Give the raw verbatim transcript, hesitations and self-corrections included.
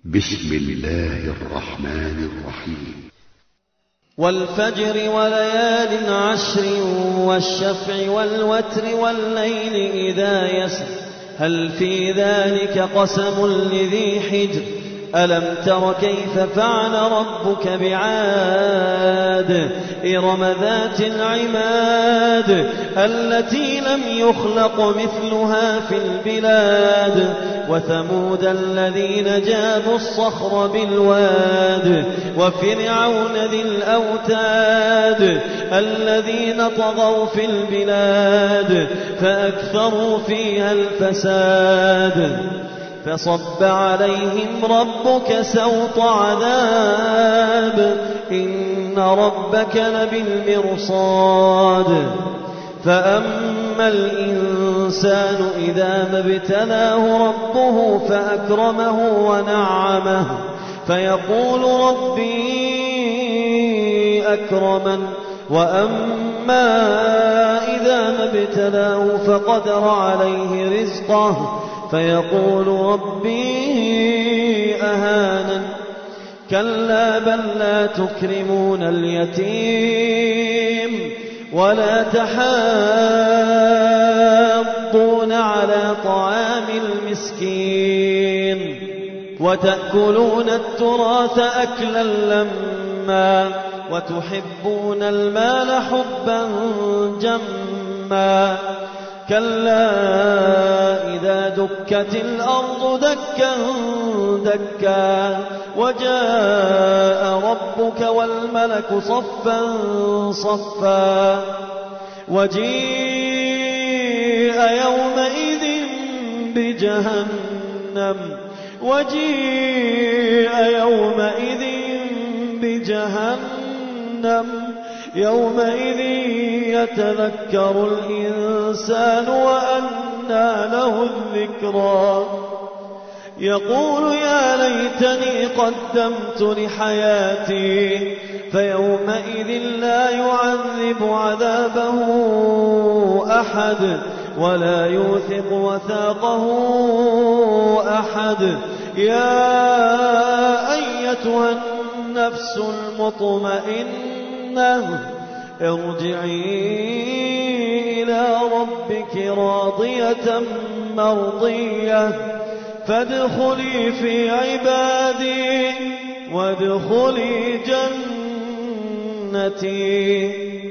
بسم الله الرحمن الرحيم. والفجر وليال عشر والشفع والوتر والليل إذا يسر هل في ذلك قسم لذي حجر ألم تر كيف فعل ربك بعاد إرم ذات العماد التي لم يخلق مثلها في البلاد وثمود الذين جابوا الصخر بالواد وفرعون ذي الأوتاد الذين طغوا في البلاد فأكثروا فيها الفساد فصب عليهم ربك سوط عذاب إن ربك لبالمرصاد فأما الإنسان إذا ما ابتلاه ربه فأكرمه ونعمه فيقول ربي أكرمن وأما إذا ما ابتلاه فقدر عليه رزقه فيقول ربي أهانن كلا بل لا تكرمون اليتيم ولا تحاضون على طعام المسكين وتأكلون التراث أكلا لما وتحبون المال حبا جما كلا إذا دكت الأرض دكا دكا وجاء ربك والملك صفا صفا وجيء يومئذ بجهنم وجيء يومئذ بجهنم يومئذ يتذكر الإنسان وأنى له الذكرى يقول يا ليتني قدمت لحياتي فيومئذ لا يعذب عذابه أحد ولا يوثق وثاقه أحد يا أيتها النفس المطمئنة ارجعي إلى ربك راضية مرضية فادخلي في عبادي وادخلي جنتي.